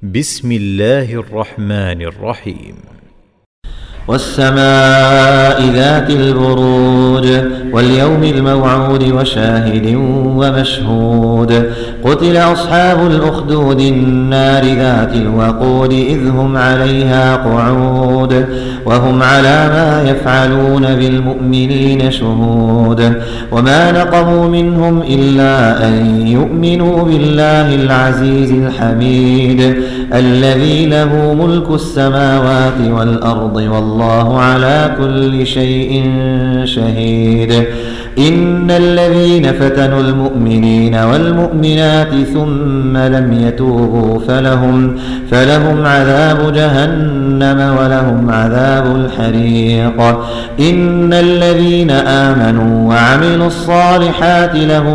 بسم الله الرحمن الرحيم. والسماء ذات البروج واليوم الموعود وشاهد ومشهود قتل أصحاب الأخدود النار ذات الوقود إذ هم عليها قعود وهم على ما يفعلون بالمؤمنين شهود وما نقموا منهم إلا أن يؤمنوا بالله العزيز الحميد الذي له ملك السماوات والأرض والله على كل شيء شهيد. إن الذين فتنوا المؤمنين والمؤمنات ثم لم يتوبوا فلهم عذاب جهنم ولهم عذاب الحريق. إن الذين آمنوا وعملوا الصالحات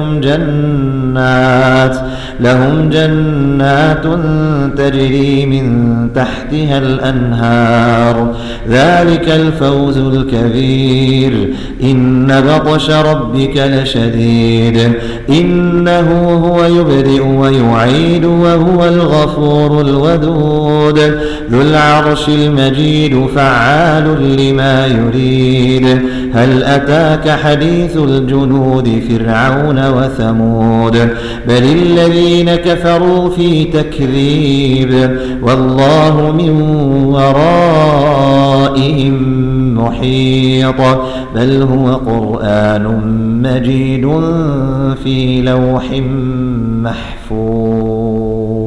لهم جنات تجري من تحتها الأنهار ذلك الفوز الكبير. إن بطش ربك لشديد إنه هو يبدئ ويعيد وهو الغفور الودود ذو العرش المجيد فعال لما يريد. هل أتاك حديث الجنود فرعون وثمود بل الذين كفروا في تكذيب والله من ورائهم محيط بل هو قرآن مجيد في لوح محفوظ.